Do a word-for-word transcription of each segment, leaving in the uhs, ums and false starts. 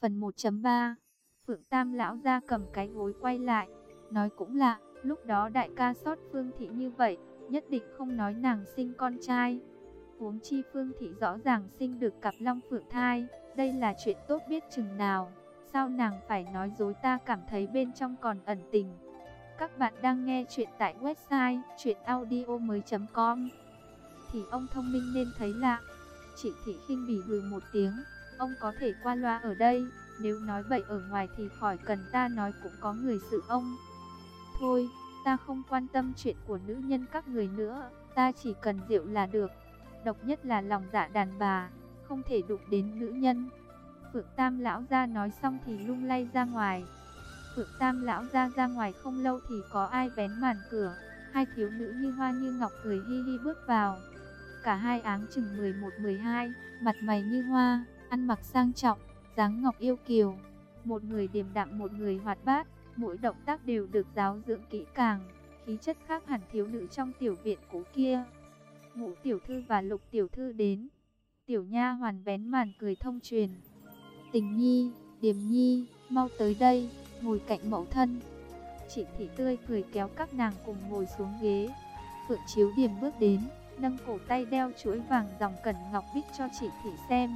Phần một chấm ba. Phượng Tam lão ra cầm cái gối quay lại, nói cũng lạ, lúc đó đại ca sót Phương Thị như vậy, nhất định không nói nàng sinh con trai. Huống chi Phương Thị rõ ràng sinh được cặp long phượng thai, đây là chuyện tốt biết chừng nào, sao nàng phải nói dối, ta cảm thấy bên trong còn ẩn tình. Các bạn đang nghe chuyện tại website truyện audio mới chấm com. Thì ông thông minh nên thấy lạ. Chị Thị khinh bỉ hừ một tiếng, ông có thể qua loa ở đây, nếu nói bậy ở ngoài thì khỏi cần ta nói, cũng có người xử ông. Thôi, ta không quan tâm chuyện của nữ nhân các người nữa, ta chỉ cần rượu là được. Độc nhất là lòng dạ đàn bà, không thể đụng đến nữ nhân. Phượng Tam lão gia nói xong thì lung lay ra ngoài. Phượng Tam lão gia ra ngoài không lâu thì có ai vén màn cửa, hai thiếu nữ như hoa như ngọc cười hi hi bước vào. Cả hai áng chừng mười một mười hai, mặt mày như hoa, ăn mặc sang trọng, dáng ngọc yêu kiều. Một người điềm đạm, một người hoạt bát, mỗi động tác đều được giáo dưỡng kỹ càng, khí chất khác hẳn thiếu nữ trong tiểu viện cũ kia. Ngũ tiểu thư và Lục tiểu thư đến. Tiểu nha hoàn vén màn cười thông truyền. Tình nhi, Điềm nhi, mau tới đây, ngồi cạnh mẫu thân. Chị Thị tươi cười kéo các nàng cùng ngồi xuống ghế. Phượng Chiếu Điềm bước đến, nâng cổ tay đeo chuỗi vàng dòng cẩn ngọc bích cho chị Thị xem.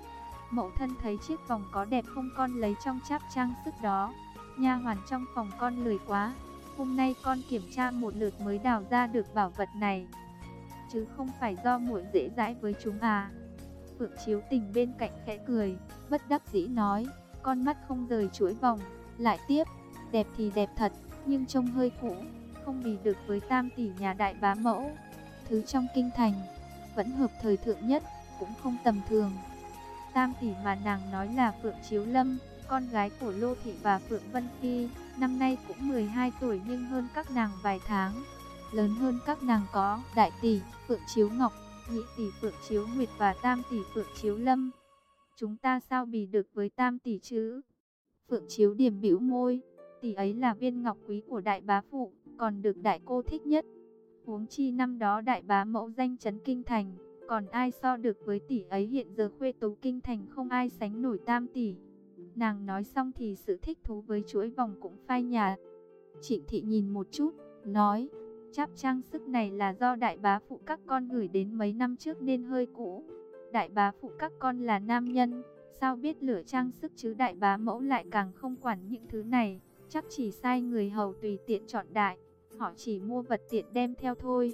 Mẫu thân thấy chiếc vòng có đẹp không, con lấy trong cháp trang sức đó. Nha hoàn trong phòng con lười quá, hôm nay con kiểm tra một lượt mới đào ra được bảo vật này, chứ không phải do muội dễ dãi với chúng à. Phượng Chiếu Tình bên cạnh khẽ cười, bất đắc dĩ nói, con mắt không rời chuỗi vòng. Lại tiếp, đẹp thì đẹp thật, nhưng trông hơi cũ, không bì được với tam tỷ nhà đại bá mẫu. Thứ trong kinh thành, vẫn hợp thời thượng nhất, cũng không tầm thường. Tam tỷ mà nàng nói là Phượng Chiếu Lâm, con gái của Lô Thị và Phượng Vân Phi, năm nay cũng mười hai tuổi nhưng hơn các nàng vài tháng. Lớn hơn các nàng có đại tỷ Phượng Chiếu Ngọc, nhị tỷ Phượng Chiếu Nguyệt và tam tỷ Phượng Chiếu Lâm. Chúng ta sao bì được với tam tỷ chứ? Phượng Chiếu Điềm bĩu môi, tỷ ấy là viên ngọc quý của đại bá phụ, còn được đại cô thích nhất. Huống chi năm đó đại bá mẫu danh chấn kinh thành, còn ai so được với tỷ ấy, hiện giờ khuê tú kinh thành không ai sánh nổi tam tỷ. Nàng nói xong thì sự thích thú với chuỗi vòng cũng phai nhạt. Trịnh Thị nhìn một chút, nói, cháp trang sức này là do đại bá phụ các con gửi đến mấy năm trước nên hơi cũ. Đại bá phụ các con là nam nhân, sao biết lựa trang sức chứ, đại bá mẫu lại càng không quản những thứ này, chắc chỉ sai người hầu tùy tiện chọn đại, họ chỉ mua vật tiện đem theo thôi.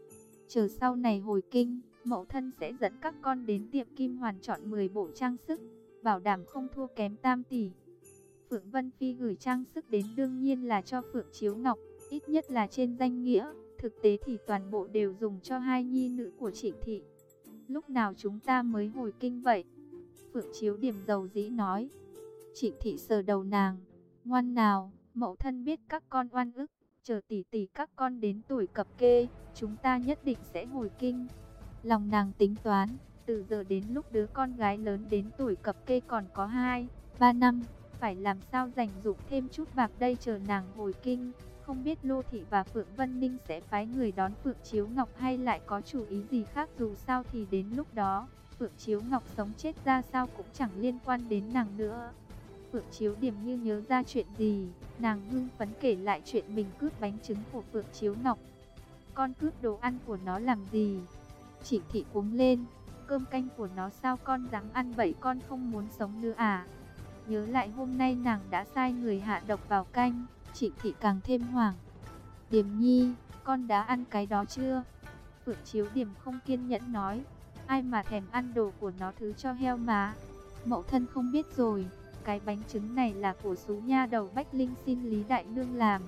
Chờ sau này hồi kinh, mẫu thân sẽ dẫn các con đến tiệm Kim Hoàn chọn mười bộ trang sức, bảo đảm không thua kém tam tỷ. Phượng Vân Phi gửi trang sức đến đương nhiên là cho Phượng Chiếu Ngọc, ít nhất là trên danh nghĩa, thực tế thì toàn bộ đều dùng cho hai nhi nữ của Trịnh Thị. Lúc nào chúng ta mới hồi kinh vậy? Phượng Chiếu Điềm dầu dĩ nói. Trịnh Thị sờ đầu nàng, ngoan nào, mẫu thân biết các con oan ức, chờ tỷ tỷ các con đến tuổi cập kê, chúng ta nhất định sẽ hồi kinh. Lòng nàng tính toán, từ giờ đến lúc đứa con gái lớn đến tuổi cập kê còn có hai, ba năm, phải làm sao dành dụm thêm chút bạc đây chờ nàng hồi kinh. Không biết Lô Thị và Phượng Vân Ninh sẽ phái người đón Phượng Chiếu Ngọc hay lại có chủ ý gì khác, dù sao thì đến lúc đó, Phượng Chiếu Ngọc sống chết ra sao cũng chẳng liên quan đến nàng nữa. Phượng Chiếu Điềm như nhớ ra chuyện gì, nàng hưng phấn kể lại chuyện mình cướp bánh trứng của Phượng Chiếu Ngọc. Con cướp đồ ăn của nó làm gì? Trịnh Thị cuống lên, cơm canh của nó sao con dám ăn vậy, con không muốn sống nữa à? Nhớ lại hôm nay nàng đã sai người hạ độc vào canh, Trịnh Thị càng thêm hoảng. Điềm nhi, con đã ăn cái đó chưa? Phượng Chiếu Điềm không kiên nhẫn nói, ai mà thèm ăn đồ của nó, thứ cho heo mà. Mẫu thân không biết rồi, cái bánh trứng này là của sú nha đầu Bách Linh xin Lý Đại Nương làm.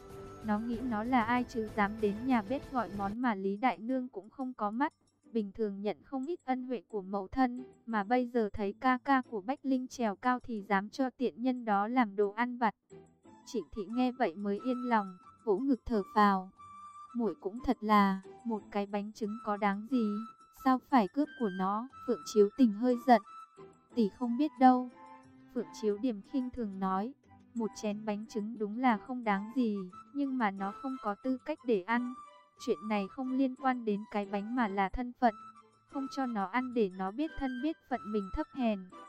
Nó nghĩ nó là ai chứ dám đến nhà bếp gọi món mà Lý Đại Nương cũng không có mắt. Bình thường nhận không ít ân huệ của mẫu thân, mà bây giờ thấy ca ca của Bách Linh trèo cao thì dám cho tiện nhân đó làm đồ ăn vặt. Trịnh Thị nghe vậy mới yên lòng, vỗ ngực thở phào. Muội cũng thật là, một cái bánh trứng có đáng gì, sao phải cướp của nó? Phượng Chiếu Tình hơi giận. Tỷ không biết đâu. Phượng Chiếu Điềm khinh thường nói, một chén bánh trứng đúng là không đáng gì, nhưng mà nó không có tư cách để ăn. Chuyện này không liên quan đến cái bánh mà là thân phận. Không cho nó ăn để nó biết thân biết phận mình thấp hèn.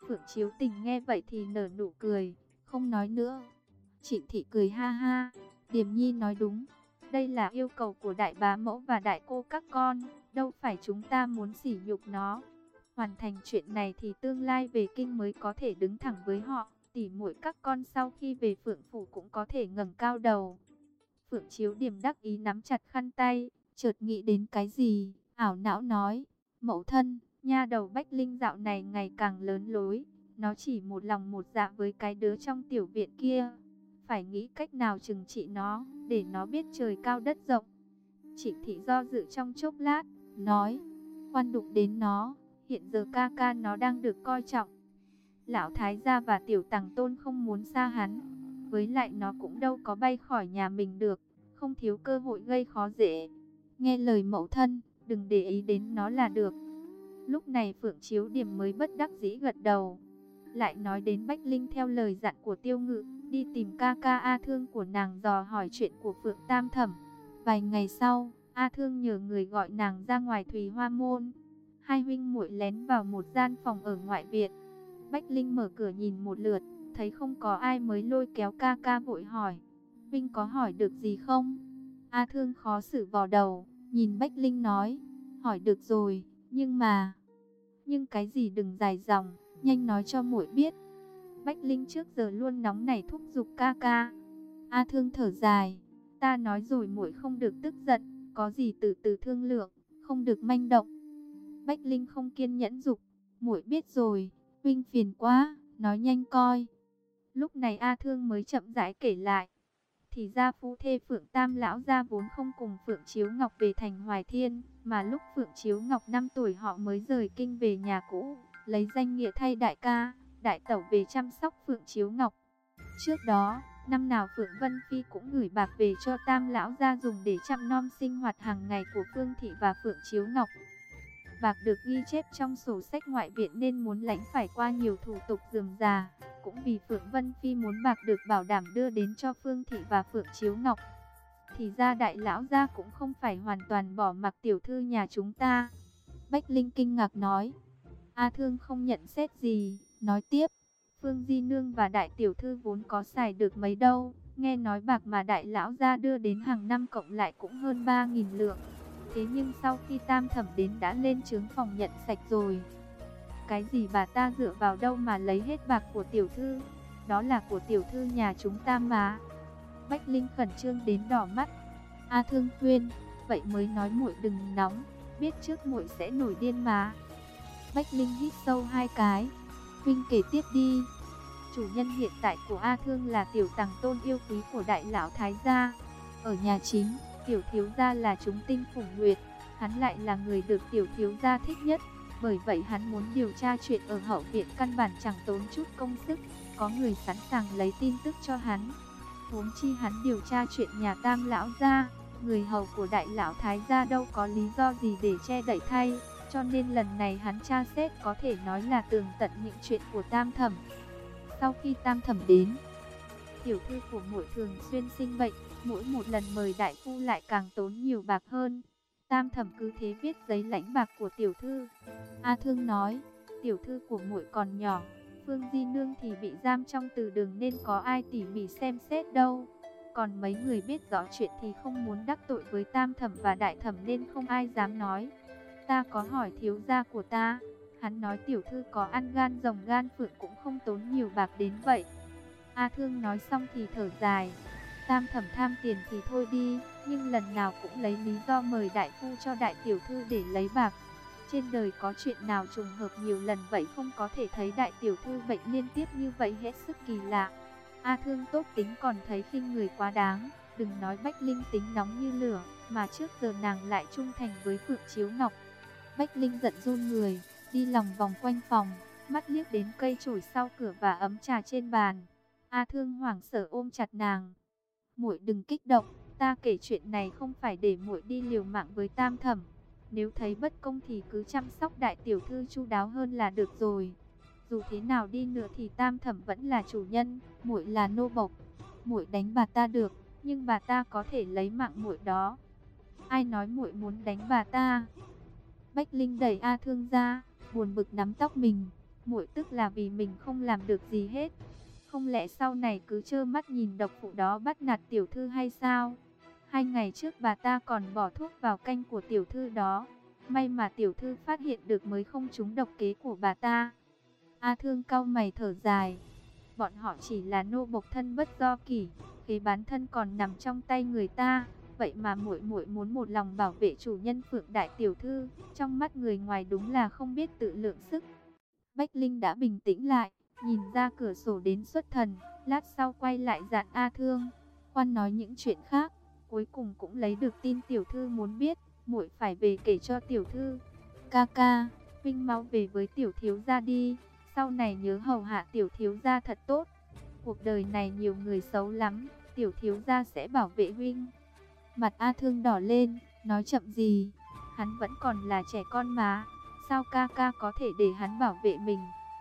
Phượng Chiếu Tình nghe vậy thì nở nụ cười, không nói nữa. Trịnh Thị cười ha ha, Điềm Nhi nói đúng, đây là yêu cầu của đại bá mẫu và đại cô các con, đâu phải chúng ta muốn sỉ nhục nó. Hoàn thành chuyện này thì tương lai về kinh mới có thể đứng thẳng với họ, tỉ muội các con sau khi về Phượng phủ cũng có thể ngẩng cao đầu. Phượng Chiếu Điềm đắc ý nắm chặt khăn tay, chợt nghĩ đến cái gì, ảo não nói, mẫu thân, nha đầu Bách Linh dạo này ngày càng lớn lối, nó chỉ một lòng một dạ với cái đứa trong tiểu viện kia. Phải nghĩ cách nào trừng trị nó, để nó biết trời cao đất rộng. Trịnh Thị do dự trong chốc lát, nói, khoan đụng đến nó, hiện giờ ca ca nó đang được coi trọng. Lão Thái gia và Tiểu Tằng Tôn không muốn xa hắn, với lại nó cũng đâu có bay khỏi nhà mình được, không thiếu cơ hội gây khó dễ. Nghe lời mẫu thân, đừng để ý đến nó là được. Lúc này Phượng Chiếu Điềm mới bất đắc dĩ gật đầu. Lại nói đến Bách Linh theo lời dặn của Tiêu Ngự, đi tìm ca ca A Thương của nàng dò hỏi chuyện của Phượng Tam Thẩm. Vài ngày sau, A Thương nhờ người gọi nàng ra ngoài Thùy Hoa Môn. Hai huynh muội lén vào một gian phòng ở ngoại viện. Bách Linh mở cửa nhìn một lượt, thấy không có ai mới lôi kéo ca ca vội hỏi, huynh có hỏi được gì không? A Thương khó xử vò đầu, nhìn Bách Linh nói, hỏi được rồi, nhưng mà... Nhưng cái gì đừng dài dòng, nhanh nói cho muội biết. Bách Linh trước giờ luôn nóng nảy thúc giục ca ca. A Thương thở dài, ta nói rồi muội không được tức giận, có gì từ từ thương lượng, không được manh động. Bách Linh không kiên nhẫn giục, muội biết rồi, huynh phiền quá, nói nhanh coi. Lúc này A Thương mới chậm rãi kể lại. Thì ra phu thê Phượng Tam lão gia vốn không cùng Phượng Chiếu Ngọc về thành Hoài Thiên, mà lúc Phượng Chiếu Ngọc năm tuổi họ mới rời kinh về nhà cũ, lấy danh nghĩa thay đại ca, đại tẩu về chăm sóc Phượng Chiếu Ngọc. Trước đó, năm nào Phượng Vân Phi cũng gửi bạc về cho Tam lão gia dùng để chăm nom sinh hoạt hàng ngày của Phương Thị và Phượng Chiếu Ngọc. Bạc được ghi chép trong sổ sách ngoại viện nên muốn lãnh phải qua nhiều thủ tục rườm rà. Cũng vì Phượng Vân Phi muốn bạc được bảo đảm đưa đến cho Phương Thị và Phượng Chiếu Ngọc. Thì ra đại lão gia cũng không phải hoàn toàn bỏ mặc tiểu thư nhà chúng ta. Bách Linh kinh ngạc nói. A Thương không nhận xét gì, nói tiếp. Phương Di Nương và đại tiểu thư vốn có xài được mấy đâu. Nghe nói bạc mà đại lão gia đưa đến hàng năm cộng lại cũng hơn ba nghìn lượng. Thế nhưng sau khi Tam Thẩm đến đã lên trướng phòng nhận sạch rồi. Cái gì bà ta dựa vào đâu mà lấy hết bạc của tiểu thư? Đó là của tiểu thư nhà chúng ta mà. Bách Linh khẩn trương đến đỏ mắt. A Thương khuyên, vậy mới nói muội đừng nóng, biết trước muội sẽ nổi điên mà. Bách Linh hít sâu hai cái. Huynh kể tiếp đi. Chủ nhân hiện tại của A Thương là Tiểu Tằng Tôn yêu quý của đại lão Thái gia. Ở nhà chính, tiểu thiếu gia là chúng tinh phủng nguyệt, hắn lại là người được tiểu thiếu gia thích nhất. Bởi vậy hắn muốn điều tra chuyện ở hậu viện căn bản chẳng tốn chút công sức, có người sẵn sàng lấy tin tức cho hắn. Huống chi hắn điều tra chuyện nhà Tam lão gia, người hầu của đại lão Thái gia đâu có lý do gì để che đậy thay, cho nên lần này hắn tra xét có thể nói là tường tận những chuyện của Tam Thẩm. Sau khi Tam Thẩm đến, tiểu thư của muội thường xuyên sinh bệnh, mỗi một lần mời đại phu lại càng tốn nhiều bạc hơn. Tam Thẩm cứ thế viết giấy lãnh bạc của tiểu thư. A Thương nói, tiểu thư của muội còn nhỏ, Phương Di Nương thì bị giam trong từ đường nên có ai tỉ mỉ xem xét đâu. Còn mấy người biết rõ chuyện thì không muốn đắc tội với Tam Thẩm và Đại Thẩm nên không ai dám nói. Ta có hỏi thiếu gia của ta, hắn nói tiểu thư có ăn gan rồng gan phượng cũng không tốn nhiều bạc đến vậy. A Thương nói xong thì thở dài. Tam Thẩm tham tiền thì thôi đi, nhưng lần nào cũng lấy lý do mời đại phu cho đại tiểu thư để lấy bạc. Trên đời có chuyện nào trùng hợp nhiều lần vậy không, có thể thấy đại tiểu thư bệnh liên tiếp như vậy hết sức kỳ lạ. A Thương tốt tính còn thấy khinh người quá đáng, đừng nói Bách Linh tính nóng như lửa, mà trước giờ nàng lại trung thành với Phượng Chiếu Ngọc. Bách Linh giận run người, đi lòng vòng quanh phòng, mắt liếc đến cây chổi sau cửa và ấm trà trên bàn. A Thương hoảng sợ ôm chặt nàng. Muội đừng kích động, ta kể chuyện này không phải để muội đi liều mạng với Tam Thẩm. Nếu thấy bất công thì cứ chăm sóc đại tiểu thư chu đáo hơn là được rồi. Dù thế nào đi nữa thì Tam Thẩm vẫn là chủ nhân, muội là nô bộc. Muội đánh bà ta được, nhưng bà ta có thể lấy mạng muội đó. Ai nói muội muốn đánh bà ta? Bách Linh đẩy A Thương ra, buồn bực nắm tóc mình. muội tức là vì mình không làm được gì hết. Không lẽ sau này cứ trơ mắt nhìn độc phụ đó bắt nạt tiểu thư hay sao? Hai ngày trước bà ta còn bỏ thuốc vào canh của tiểu thư đó. May mà tiểu thư phát hiện được mới không trúng độc kế của bà ta. A Thương cau mày thở dài. Bọn họ chỉ là nô bộc thân bất do kỷ, kế bán thân còn nằm trong tay người ta. Vậy mà muội muội muốn một lòng bảo vệ chủ nhân Phượng đại tiểu thư, trong mắt người ngoài đúng là không biết tự lượng sức. Bách Linh đã bình tĩnh lại, nhìn ra cửa sổ đến xuất thần, lát sau quay lại dặn A Thương, khoan nói những chuyện khác, cuối cùng cũng lấy được tin tiểu thư muốn biết, muội phải về kể cho tiểu thư. Ca ca, Vinh mau về với tiểu thiếu gia đi, sau này nhớ hầu hạ tiểu thiếu gia thật tốt. Cuộc đời này nhiều người xấu lắm, tiểu thiếu gia sẽ bảo vệ Vinh. Mặt A Thương đỏ lên, nói chậm gì, hắn vẫn còn là trẻ con mà, sao ca ca có thể để hắn bảo vệ mình?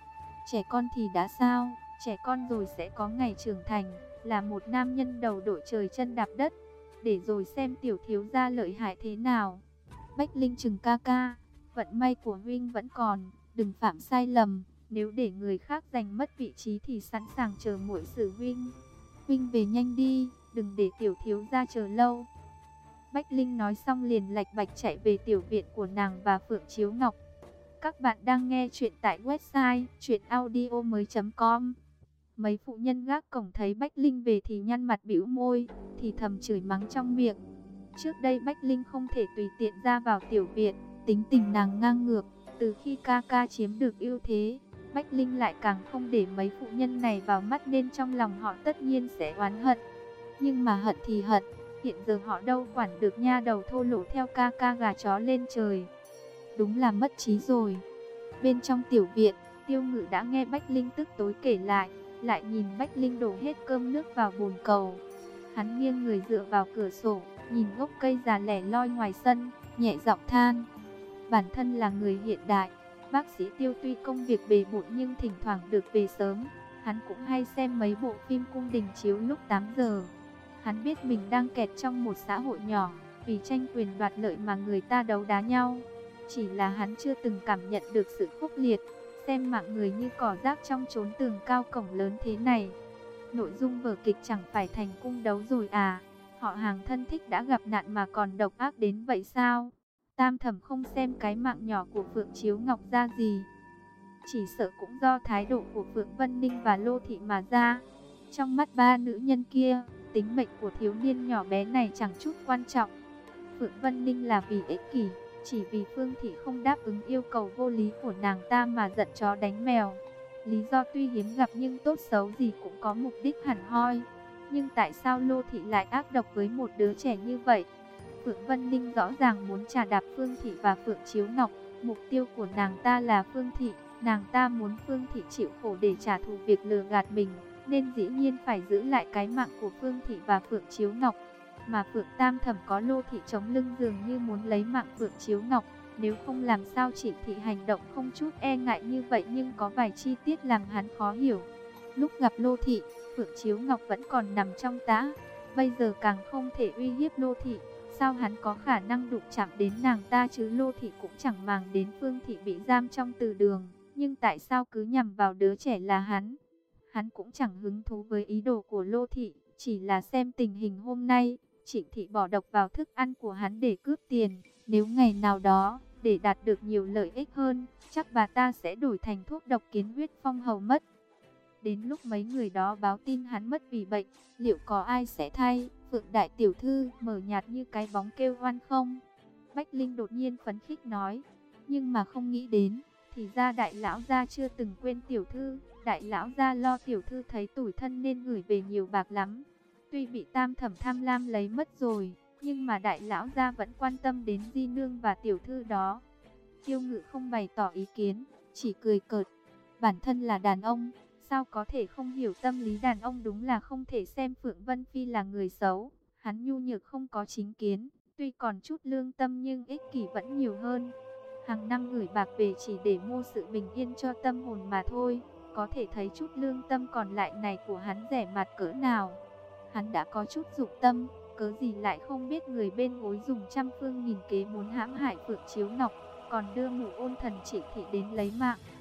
Trẻ con thì đã sao, trẻ con rồi sẽ có ngày trưởng thành, là một nam nhân đầu đội trời chân đạp đất, để rồi xem tiểu thiếu gia lợi hại thế nào. Bách Linh chừng ca ca, vận may của Vinh vẫn còn, đừng phạm sai lầm, nếu để người khác giành mất vị trí thì sẵn sàng chờ muội xử Vinh. Vinh về nhanh đi, đừng để tiểu thiếu gia chờ lâu. Bách Linh nói xong liền lạch bạch chạy về tiểu viện của nàng và Phượng Chiếu Ngọc. Các bạn đang nghe chuyện tại website truyện audio mới chấm com. Mấy phụ nhân gác cổng thấy Bách Linh về thì nhăn mặt bĩu môi, thì thầm chửi mắng trong miệng. Trước đây Bách Linh không thể tùy tiện ra vào tiểu viện, tính tình nàng ngang ngược. Từ khi ca ca chiếm được ưu thế, Bách Linh lại càng không để mấy phụ nhân này vào mắt nên trong lòng họ tất nhiên sẽ oán hận. Nhưng mà hận thì hận, hiện giờ họ đâu quản được nha đầu thô lỗ theo ca ca gà chó lên trời. Đúng là mất trí rồi. Bên trong tiểu viện, Tiêu Ngự đã nghe Bách Linh tức tối kể lại, lại nhìn Bách Linh đổ hết cơm nước vào bồn cầu. Hắn nghiêng người dựa vào cửa sổ, nhìn gốc cây già lẻ loi ngoài sân, nhẹ giọng than. Bản thân là người hiện đại, bác sĩ Tiêu tuy công việc bề bộn nhưng thỉnh thoảng được về sớm. Hắn cũng hay xem mấy bộ phim cung đình chiếu lúc tám giờ. Hắn biết mình đang kẹt trong một xã hội nhỏ, vì tranh quyền đoạt lợi mà người ta đấu đá nhau. Chỉ là hắn chưa từng cảm nhận được sự khốc liệt, xem mạng người như cỏ rác trong chốn tường cao cổng lớn thế này. Nội dung vở kịch chẳng phải thành cung đấu rồi à? Họ hàng thân thích đã gặp nạn mà còn độc ác đến vậy sao? Tam Thẩm không xem cái mạng nhỏ của Phượng Chiếu Ngọc ra gì. Chỉ sợ cũng do thái độ của Phượng Vân Ninh và Lô Thị mà ra. Trong mắt ba nữ nhân kia, tính mệnh của thiếu niên nhỏ bé này chẳng chút quan trọng. Phượng Vân Ninh là vì ích kỷ, chỉ vì Phương Thị không đáp ứng yêu cầu vô lý của nàng ta mà giận chó đánh mèo. Lý do tuy hiếm gặp nhưng tốt xấu gì cũng có mục đích hẳn hoi. Nhưng tại sao Lô Thị lại ác độc với một đứa trẻ như vậy? Phượng Vân Ninh rõ ràng muốn trà đạp Phương Thị và Phượng Chiếu Ngọc. Mục tiêu của nàng ta là Phương Thị. Nàng ta muốn Phương Thị chịu khổ để trả thù việc lừa gạt mình, nên dĩ nhiên phải giữ lại cái mạng của Phương Thị và Phượng Chiếu Ngọc. Mà Phượng Tam Thẩm có Lô Thị chống lưng dường như muốn lấy mạng Phượng Chiếu Ngọc. Nếu không làm sao Trịnh Thị hành động không chút e ngại như vậy, nhưng có vài chi tiết làm hắn khó hiểu. Lúc gặp Lô Thị, Phượng Chiếu Ngọc vẫn còn nằm trong tã, bây giờ càng không thể uy hiếp Lô Thị. Sao hắn có khả năng đụng chạm đến nàng ta chứ? Lô Thị cũng chẳng màng đến Phương Thị bị giam trong từ đường, nhưng tại sao cứ nhằm vào đứa trẻ là hắn? Hắn cũng chẳng hứng thú với ý đồ của Lô Thị, chỉ là xem tình hình hôm nay, Trịnh Thị bỏ độc vào thức ăn của hắn để cướp tiền. Nếu ngày nào đó, để đạt được nhiều lợi ích hơn, chắc bà ta sẽ đổi thành thuốc độc kiến huyết phong hầu mất. Đến lúc mấy người đó báo tin hắn mất vì bệnh, liệu có ai sẽ thay Phượng đại tiểu thư mờ nhạt như cái bóng kêu oan không? Bách Linh đột nhiên phấn khích nói, nhưng mà không nghĩ đến, thì ra đại lão gia chưa từng quên tiểu thư. Đại lão gia lo tiểu thư thấy tủi thân nên gửi về nhiều bạc lắm. Tuy bị Tam Thẩm tham lam lấy mất rồi, nhưng mà đại lão gia vẫn quan tâm đến di nương và tiểu thư đó. Tiêu Ngự không bày tỏ ý kiến, chỉ cười cợt. Bản thân là đàn ông, sao có thể không hiểu tâm lý đàn ông? Đúng là không thể xem Phượng Vân Phi là người xấu. Hắn nhu nhược không có chính kiến, tuy còn chút lương tâm nhưng ích kỷ vẫn nhiều hơn. Hàng năm gửi bạc về chỉ để mua sự bình yên cho tâm hồn mà thôi. Có thể thấy chút lương tâm còn lại này của hắn rẻ mạt cỡ nào. Hắn đã có chút dục tâm, cớ gì lại không biết người bên gối dùng trăm phương nghìn kế muốn hãm hại Phượng Chiếu Ngọc, còn đưa mụ ôn thần Trịnh Thị đến lấy mạng.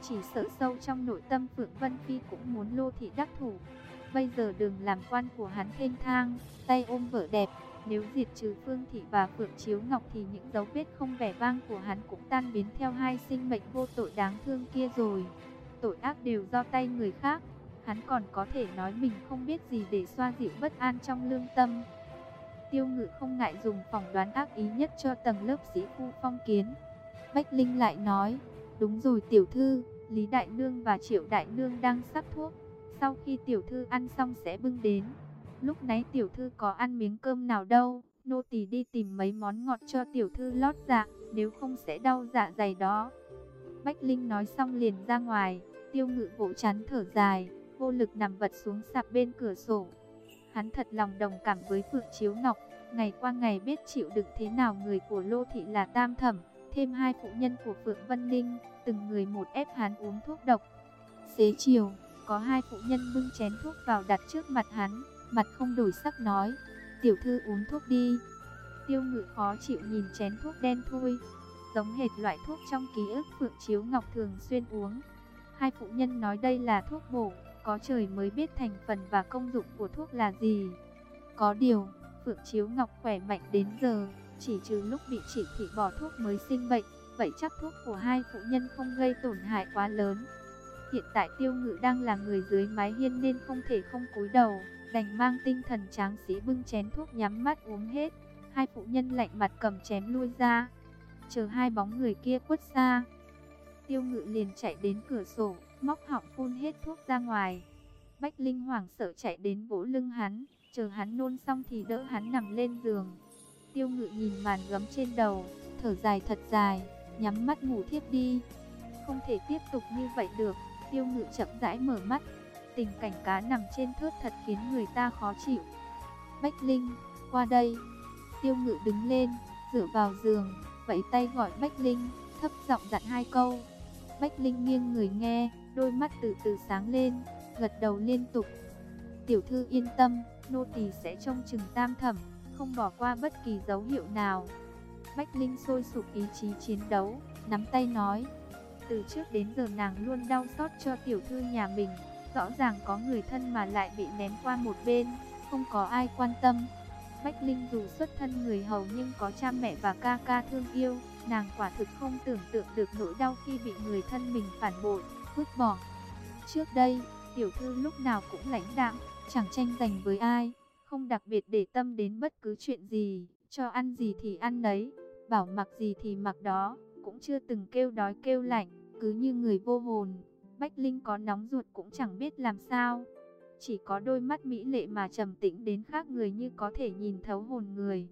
Chỉ sợ sâu trong nội tâm Phượng Vân Phi cũng muốn Lô thị đắc thủ. Bây giờ đường làm quan của hắn thênh thang, tay ôm vợ đẹp, nếu diệt trừ Phương Thị và Phượng Chiếu Ngọc thì những dấu vết không vẻ vang của hắn cũng tan biến theo hai sinh mệnh vô tội đáng thương kia rồi. Tội ác đều do tay người khác, hắn còn có thể nói mình không biết gì để xoa dịu bất an trong lương tâm. Tiêu Ngự không ngại dùng phỏng đoán ác ý nhất cho tầng lớp sĩ phu phong kiến. Bách Linh lại nói, đúng rồi tiểu thư, Lý Đại Nương và Triệu Đại Nương đang sắc thuốc, sau khi tiểu thư ăn xong sẽ bưng đến. Lúc nãy tiểu thư có ăn miếng cơm nào đâu, nô tỳ đi tìm mấy món ngọt cho tiểu thư lót dạ, nếu không sẽ đau dạ dày đó. Bách Linh nói xong liền ra ngoài. Tiêu Ngự vỗ trán thở dài, vô lực nằm vật xuống sạp bên cửa sổ. Hắn thật lòng đồng cảm với Phượng Chiếu Ngọc, ngày qua ngày biết chịu đựng thế nào người của Lô thị là Tam Thẩm, thêm hai phụ nhân của Phượng Vân Ninh, từng người một ép hắn uống thuốc độc. Xế chiều, có hai phụ nhân bưng chén thuốc vào đặt trước mặt hắn, mặt không đổi sắc nói, tiểu thư uống thuốc đi. Tiêu Ngự khó chịu nhìn chén thuốc đen thui, giống hệt loại thuốc trong ký ức Phượng Chiếu Ngọc thường xuyên uống. Hai phụ nhân nói đây là thuốc bổ, có trời mới biết thành phần và công dụng của thuốc là gì. Có điều, Phượng Chiếu Ngọc khỏe mạnh đến giờ, chỉ trừ lúc bị chỉ thị bỏ thuốc mới sinh bệnh, vậy chắc thuốc của hai phụ nhân không gây tổn hại quá lớn. Hiện tại Tiêu Ngự đang là người dưới mái hiên nên không thể không cúi đầu, đành mang tinh thần tráng sĩ bưng chén thuốc nhắm mắt uống hết. Hai phụ nhân lạnh mặt cầm chén lui ra, chờ hai bóng người kia khuất xa. Tiêu Ngự liền chạy đến cửa sổ, móc họng phun hết thuốc ra ngoài. Bách Linh hoảng sợ chạy đến vỗ lưng hắn, chờ hắn nôn xong thì đỡ hắn nằm lên giường. Tiêu Ngự nhìn màn gấm trên đầu, thở dài thật dài, nhắm mắt ngủ thiếp đi. Không thể tiếp tục như vậy được. Tiêu Ngự chậm rãi mở mắt, tình cảnh cá nằm trên thớt thật khiến người ta khó chịu. Bách Linh, qua đây. Tiêu Ngự đứng lên, dựa vào giường, vẫy tay gọi Bách Linh, thấp giọng dặn hai câu. Bách Linh nghiêng người nghe, đôi mắt từ từ sáng lên, gật đầu liên tục. Tiểu thư yên tâm, nô tỳ sẽ trông chừng Tam Thẩm, không bỏ qua bất kỳ dấu hiệu nào. Bách Linh sôi sục ý chí chiến đấu, nắm tay nói, từ trước đến giờ nàng luôn đau xót cho tiểu thư nhà mình, rõ ràng có người thân mà lại bị ném qua một bên, không có ai quan tâm. Bách Linh dù xuất thân người hầu nhưng có cha mẹ và ca ca thương yêu, nàng quả thực không tưởng tượng được nỗi đau khi bị người thân mình phản bội, vứt bỏ. Trước đây, tiểu thư lúc nào cũng lãnh đạm, chẳng tranh giành với ai, không đặc biệt để tâm đến bất cứ chuyện gì, cho ăn gì thì ăn nấy, bảo mặc gì thì mặc đó, cũng chưa từng kêu đói kêu lạnh, cứ như người vô hồn. Bách Linh có nóng ruột cũng chẳng biết làm sao. Chỉ có đôi mắt mỹ lệ mà trầm tĩnh đến khác người, như có thể nhìn thấu hồn người.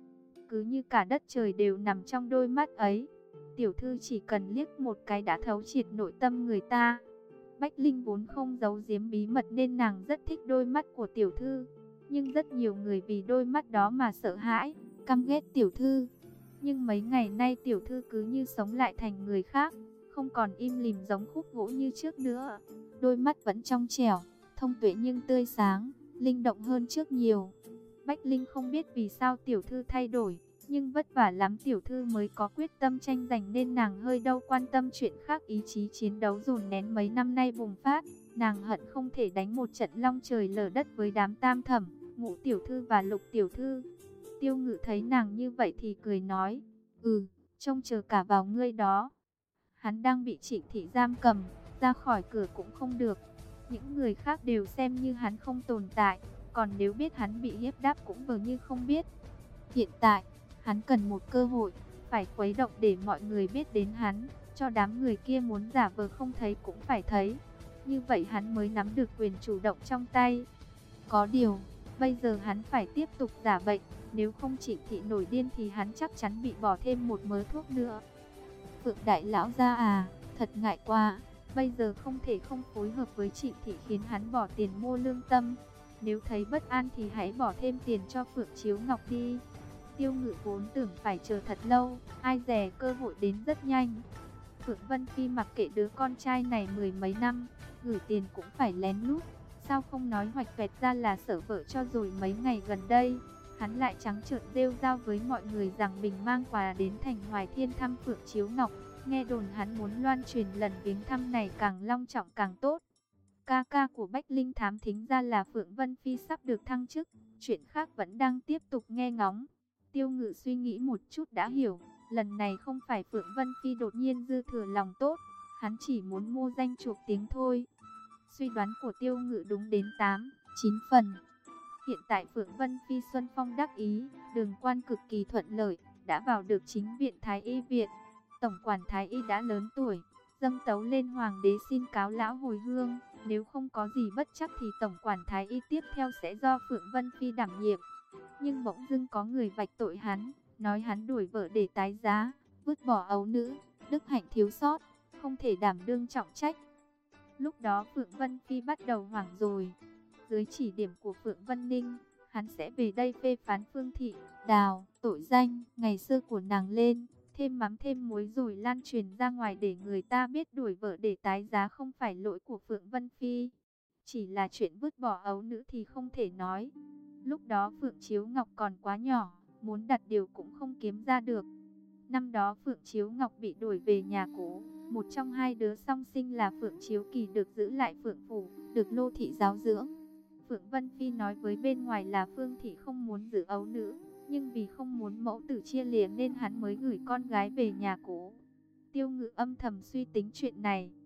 Cứ như cả đất trời đều nằm trong đôi mắt ấy. Tiểu thư chỉ cần liếc một cái đã thấu triệt nội tâm người ta. Bách Linh vốn không giấu giếm bí mật nên nàng rất thích đôi mắt của tiểu thư. Nhưng rất nhiều người vì đôi mắt đó mà sợ hãi, căm ghét tiểu thư. Nhưng mấy ngày nay tiểu thư cứ như sống lại thành người khác, không còn im lìm giống khúc gỗ như trước nữa. Đôi mắt vẫn trong trẻo, thông tuệ nhưng tươi sáng, linh động hơn trước nhiều. Bách Linh không biết vì sao tiểu thư thay đổi, nhưng vất vả lắm tiểu thư mới có quyết tâm tranh giành nên nàng hơi đâu quan tâm chuyện khác. Ý chí chiến đấu dồn nén mấy năm nay bùng phát, nàng hận không thể đánh một trận long trời lở đất với đám Tam Thẩm, Ngũ tiểu thư và Lục tiểu thư. Tiêu Ngự thấy nàng như vậy thì cười nói, ừ, trông chờ cả vào ngươi đó. Hắn đang bị Trịnh thị giam cầm, ra khỏi cửa cũng không được. Những người khác đều xem như hắn không tồn tại, còn nếu biết hắn bị hiếp đáp cũng vờ như không biết. Hiện tại, hắn cần một cơ hội, phải khuấy động để mọi người biết đến hắn, cho đám người kia muốn giả vờ không thấy cũng phải thấy. Như vậy hắn mới nắm được quyền chủ động trong tay. Có điều, bây giờ hắn phải tiếp tục giả bệnh, nếu không Trịnh thị nổi điên thì hắn chắc chắn bị bỏ thêm một mớ thuốc nữa. Phượng đại lão gia à, thật ngại quá, bây giờ không thể không phối hợp với Trịnh thị khiến hắn bỏ tiền mua lương tâm. Nếu thấy bất an thì hãy bỏ thêm tiền cho Phượng Chiếu Ngọc đi. Tiêu Ngự vốn tưởng phải chờ thật lâu, ai dè cơ hội đến rất nhanh. Phượng Vân Phi mặc kệ đứa con trai này mười mấy năm, gửi tiền cũng phải lén lút. Sao không nói hoạch vẹt ra là sợ vợ cho rồi. Mấy ngày gần đây, hắn lại trắng trợn rêu rao với mọi người rằng mình mang quà đến thành Hoài Thiên thăm Phượng Chiếu Ngọc. Nghe đồn hắn muốn loan truyền lần viếng thăm này càng long trọng càng tốt. Ca ca của Bách Linh thám thính ra là Phượng Vân Phi sắp được thăng chức, chuyện khác vẫn đang tiếp tục nghe ngóng. Tiêu Ngự suy nghĩ một chút đã hiểu, lần này không phải Phượng Vân Phi đột nhiên dư thừa lòng tốt, hắn chỉ muốn mua danh chuộc tiếng thôi. Suy đoán của Tiêu Ngự đúng đến tám, chín phần. Hiện tại Phượng Vân Phi xuân phong đắc ý, đường quan cực kỳ thuận lợi, đã vào được chính viện Thái Y viện. Tổng quản Thái Y đã lớn tuổi, dâng tấu lên hoàng đế xin cáo lão hồi hương. Nếu không có gì bất chắc thì tổng quản Thái Y tiếp theo sẽ do Phượng Vân Phi đảm nhiệm. Nhưng bỗng dưng có người vạch tội hắn, nói hắn đuổi vợ để tái giá, vứt bỏ ấu nữ, đức hạnh thiếu sót, không thể đảm đương trọng trách. Lúc đó Phượng Vân Phi bắt đầu hoảng rồi. Dưới chỉ điểm của Phượng Vân Ninh, hắn sẽ về đây phê phán Phương Thị, đào tội danh ngày xưa của nàng lên, thêm mắm thêm muối rồi lan truyền ra ngoài để người ta biết đuổi vợ để tái giá không phải lỗi của Phượng Vân Phi. Chỉ là chuyện vứt bỏ ấu nữ thì không thể nói. Lúc đó Phượng Chiếu Ngọc còn quá nhỏ, muốn đặt điều cũng không kiếm ra được. Năm đó Phượng Chiếu Ngọc bị đuổi về nhà cũ, một trong hai đứa song sinh là Phượng Chiếu Kỳ được giữ lại Phượng Phủ, được Lô Thị giáo dưỡng. Phượng Vân Phi nói với bên ngoài là Phương Thị không muốn giữ ấu nữ, nhưng vì không muốn mẫu tử chia lìa nên hắn mới gửi con gái về nhà cũ. Tiêu Ngự âm thầm suy tính chuyện này,